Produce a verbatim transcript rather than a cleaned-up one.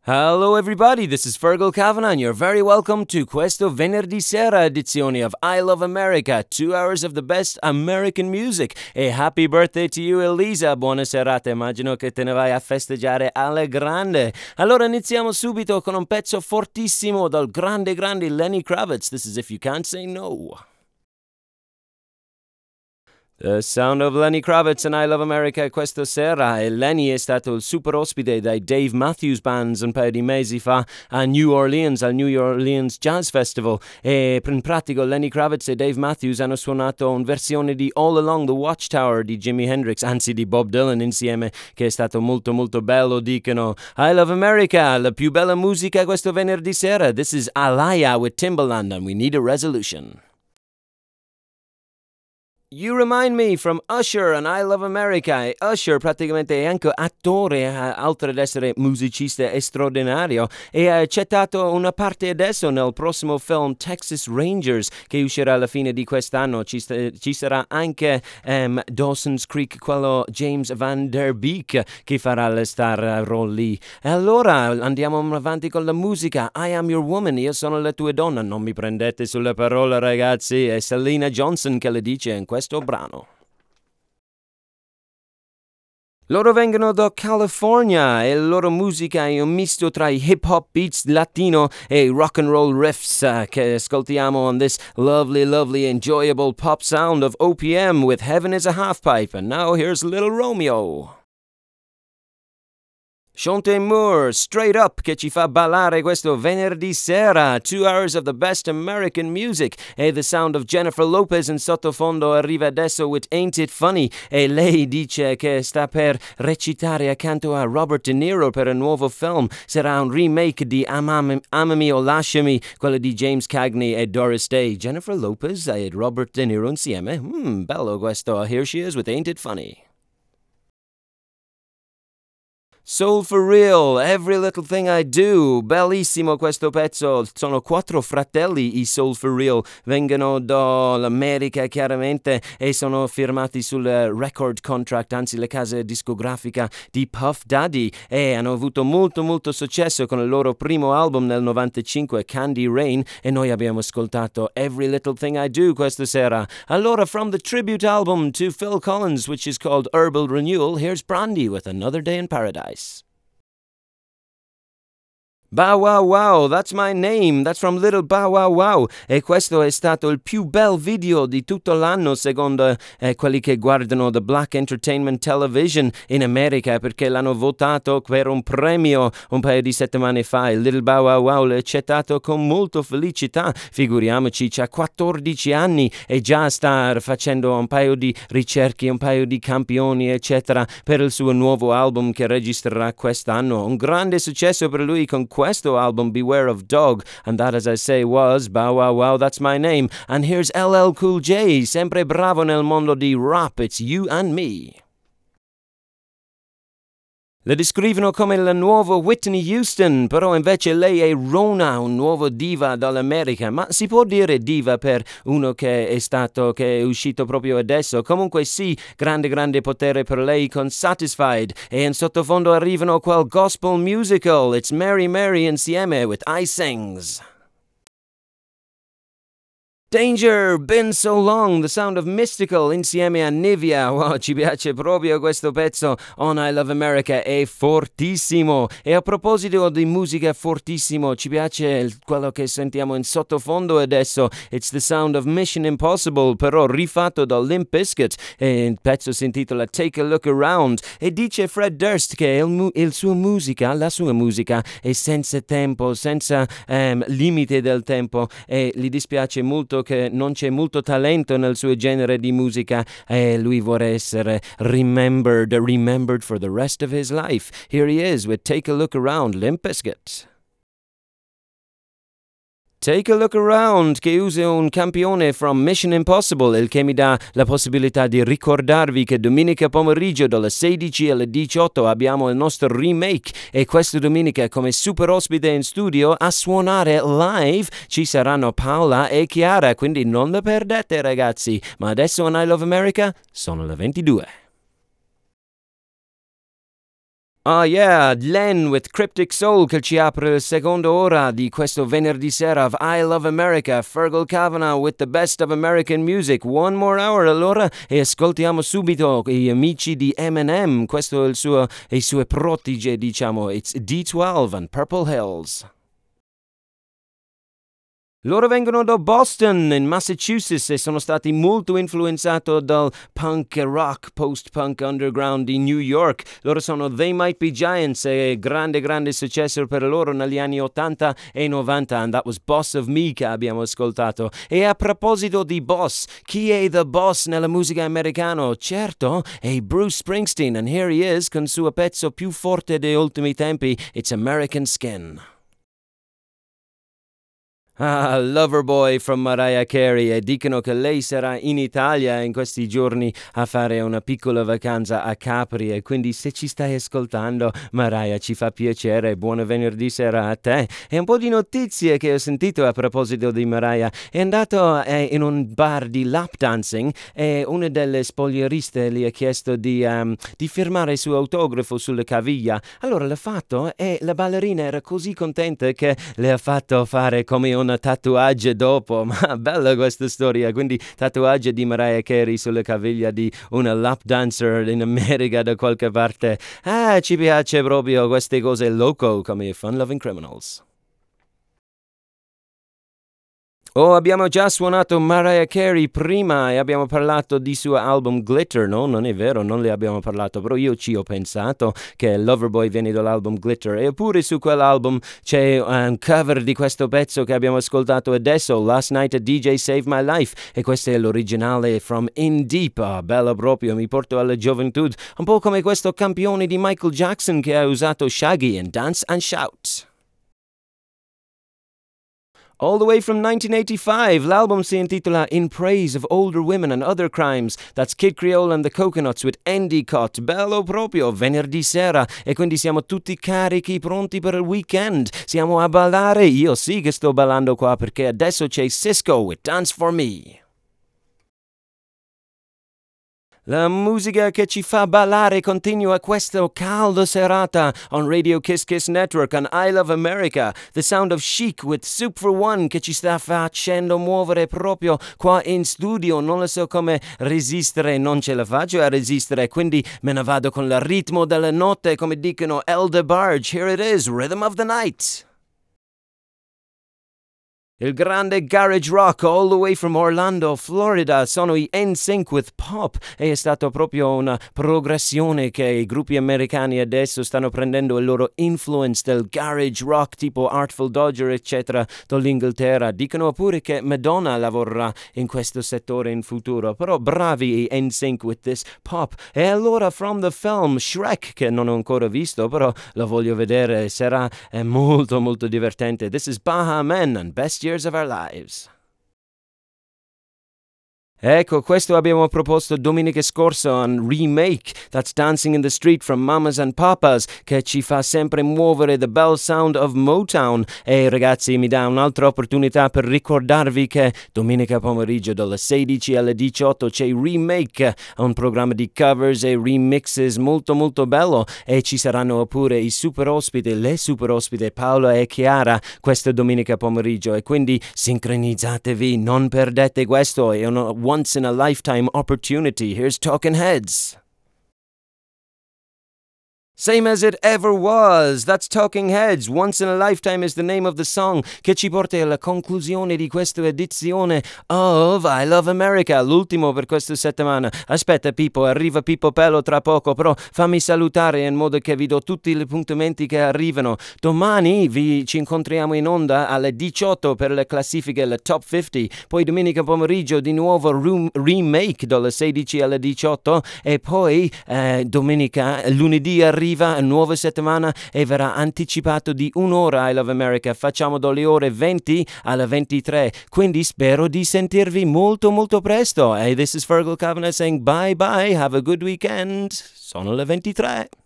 Hello everybody, this is Fergal Kavanagh and you're very welcome to questo venerdì sera edizione of I Love America, two hours of the best American music. E happy birthday to you Elisa, buona serata, immagino che te ne vai a festeggiare alle grande. Allora iniziamo subito con un pezzo fortissimo dal grande grande Lenny Kravitz, this is If You Can't Say No. The sound of Lenny Kravitz and I Love America questa sera, e Lenny è stato il super ospite dai Dave Matthews Bands un paio di mesi fa a New Orleans, al New Orleans Jazz Festival, e in pratica Lenny Kravitz e Dave Matthews hanno suonato una versione di All Along the Watchtower di Jimi Hendrix, anzi di Bob Dylan insieme, che è stato molto molto bello, dicono. I Love America, la più bella musica questo venerdì sera. This is Alaya with Timbaland and We Need a Resolution. You Remind Me from Usher and I Love America. E Usher praticamente è anche attore, oltre ad essere musicista straordinario, e ha accettato una parte adesso nel prossimo film Texas Rangers che uscirà alla fine di quest'anno. Ci, st- ci sarà anche um, Dawson's Creek, quello James Van Der Beek che farà le star role lì. E allora andiamo avanti con la musica. I Am Your Woman, io sono la tua donna, non mi prendete sulle parole ragazzi, è Selena Johnson che le dice in questo brano. Loro vengono da California e la loro musica è un misto tra i hip hop beats latino e rock and roll riffs uh, che ascoltiamo on this lovely, lovely, enjoyable pop sound of O P M with Heaven is a Half Pipe. And now here's Little Romeo. Chante Moore, Straight Up, che ci fa ballare questo venerdì sera. Two hours of the best American music. E the sound of Jennifer Lopez in sottofondo arriva adesso with Ain't It Funny. E lei dice che sta per recitare accanto a Robert De Niro per un nuovo film. Sarà un remake di Amami, Amami o Lasciami, quello di James Cagney e Doris Day. Jennifer Lopez e Robert De Niro insieme. Hmm, bello questo. Here she is with Ain't It Funny. Soul for Real, Every Little Thing I Do, bellissimo questo pezzo, sono quattro fratelli i Soul for Real, vengono dall'America chiaramente e sono firmati sul record contract, anzi la casa discografica di Puff Daddy, e hanno avuto molto molto successo con il loro primo album nel novantacinque, Candy Rain, e noi abbiamo ascoltato Every Little Thing I Do questa sera. Allora, from the tribute album to Phil Collins, which is called Herbal Renewal, here's Brandy with Another Day in Paradise. Bow Wow Wow, That's My Name, that's from Little Bow Wow Wow, e questo è stato il più bel video di tutto l'anno secondo eh, quelli che guardano The Black Entertainment Television in America, perché l'hanno votato per un premio un paio di settimane fa e Little Bow Wow Wow l'ha accettato con molta felicità. Figuriamoci, c'ha quattordici anni e già sta facendo un paio di ricerche, un paio di campioni eccetera per il suo nuovo album che registrerà quest'anno. Un grande successo per lui con questo album, Beware of Dog, and that, as I say, was Bow Wow Wow, That's My Name. And here's L L Cool J, sempre bravo nel mondo di rap, It's You and Me. La descrivono come la nuova Whitney Houston, però invece lei è Rona, un nuovo diva dall'America. Ma si può dire diva per uno che è stato, che è uscito proprio adesso? Comunque sì, grande grande potere per lei con Satisfied. E in sottofondo arrivano quel gospel musical, It's Mary Mary insieme with I Sings. Danger, Been So Long, the sound of Mystical insieme a Nivea. Wow, ci piace proprio questo pezzo on I Love America, è fortissimo. E a proposito di musica fortissimo, ci piace quello che sentiamo in sottofondo adesso. It's the sound of Mission Impossible, però rifatto da Limp Bizkit. E il pezzo si intitola Take a Look Around. E dice Fred Durst che il, mu- il sua musica, la sua musica è senza tempo, senza um, limite del tempo, e gli dispiace molto che non c'è molto talento nel suo genere di musica e lui vuole essere remembered, remembered for the rest of his life. Here he is with Take a Look Around, Limp Bizkit. Take a Look Around, che usa un campione from Mission Impossible, il che mi dà la possibilità di ricordarvi che domenica pomeriggio dalle sedici alle diciotto abbiamo il nostro remake, e questa domenica come super ospite in studio a suonare live ci saranno Paola e Chiara, quindi non la perdete ragazzi. Ma adesso on I Love America sono le ventidue. Oh yeah, Len with Cryptic Soul che ci apre la seconda ora di questo venerdì sera of I Love America. Fergal Kavanagh with the best of American music. One more hour allora e ascoltiamo subito gli amici di Eminem. Questo è il suo, i suoi proteghe, diciamo. It's D twelve and Purple Hills. Loro vengono da Boston, in Massachusetts, e sono stati molto influenzati dal punk rock, post-punk underground di New York. Loro sono They Might Be Giants, e grande, grande successo per loro negli anni ottanta e novanta, and that was Boss of Me che abbiamo ascoltato. E a proposito di boss, chi è the boss nella musica americana? Certo, è Bruce Springsteen, and here he is con il suo pezzo più forte degli ultimi tempi, It's American Skin. Ah, Loverboy from Mariah Carey, e dicono che lei sarà in Italia in questi giorni a fare una piccola vacanza a Capri, e quindi se ci stai ascoltando, Mariah, ci fa piacere, buon venerdì sera a te. E un po' di notizie che ho sentito a proposito di Mariah. È andato eh, in un bar di lap dancing e una delle spogliariste gli ha chiesto di, um, di firmare il suo autografo sulla caviglia. Allora l'ha fatto e la ballerina era così contenta che le ha fatto fare come un tatuaggio dopo. Ma bella questa storia, quindi tatuaggio di Mariah Carey sulla caviglia di una lap dancer in America da qualche parte. Ah, ci piace proprio queste cose loco come Fun Loving Criminals. Oh, abbiamo già suonato Mariah Carey prima e abbiamo parlato di suo album Glitter, no? Non è vero, non le abbiamo parlato, però io ci ho pensato che Loverboy viene dall'album Glitter, e pure su quell'album c'è un cover di questo pezzo che abbiamo ascoltato adesso, Last Night a D J Saved My Life, e questo è l'originale From In Deep. Oh, bello proprio, mi porto alla gioventù, un po' come questo campione di Michael Jackson che ha usato Shaggy in Dance and Shout. All the way from nineteen eighty-five, l'album si intitola In Praise of Older Women and Other Crimes. That's Kid Creole and the Coconuts with Endicott. Bello proprio, venerdì sera, e quindi siamo tutti carichi, pronti per il weekend. Siamo a ballare, io sì che sto ballando qua perché adesso c'è Cisco with Dance For Me. La musica che ci fa ballare continua questa calda serata on Radio Kiss Kiss Network on I Love America. The sound of Chic with Soup for One che ci sta facendo muovere proprio qua in studio. Non lo so come resistere, non ce la faccio a resistere, quindi me ne vado con il ritmo della notte, come dicono El DeBarge. Here it is, Rhythm of the Night. Il grande garage rock all the way from Orlando, Florida, sono i N Sync with Pop, e è stata proprio una progressione che i gruppi americani adesso stanno prendendo il loro influence del garage rock tipo Artful Dodger eccetera dall'Inghilterra. Dicono pure che Madonna lavorerà in questo settore in futuro, però bravi i N Sync with this Pop. E allora from the film Shrek, che non ho ancora visto, però lo voglio vedere, sarà è molto molto divertente. This is Baha Men and Best Years of Our Lives. Ecco, questo abbiamo proposto domenica scorsa un remake, That's Dancing in the Street from Mamas and Papas, che ci fa sempre muovere the bell sound of Motown. E ragazzi, mi dà un'altra opportunità per ricordarvi che domenica pomeriggio dalle sedici alle diciotto c'è Remake, un programma di covers e remixes molto molto bello, e ci saranno pure i super ospiti, le super ospiti Paola e Chiara questa domenica pomeriggio, e quindi sincronizzatevi, non perdete questo, è una once in a lifetime opportunity. Here's Talking Heads. Same as it ever was. That's Talking Heads. Once in a Lifetime is the name of the song, che ci porta alla conclusione di questa edizione of I Love America, l'ultimo per questa settimana. Aspetta Pippo, arriva Pippo Pello tra poco, però fammi salutare in modo che vi do tutti gli appuntamenti che arrivano. Domani vi ci incontriamo in onda alle diciotto per le classifiche, le Top cinquanta, poi domenica pomeriggio di nuovo room, remake dalle sedici alle diciotto, e poi eh, domenica, lunedì arriva arriva nuova settimana e verrà anticipato di un'ora I Love America. Facciamo dalle ore venti alle ventitré, quindi spero di sentirvi molto molto presto. Hey, this is Fergal Kavanagh saying bye bye, have a good weekend. Sono le ventitré.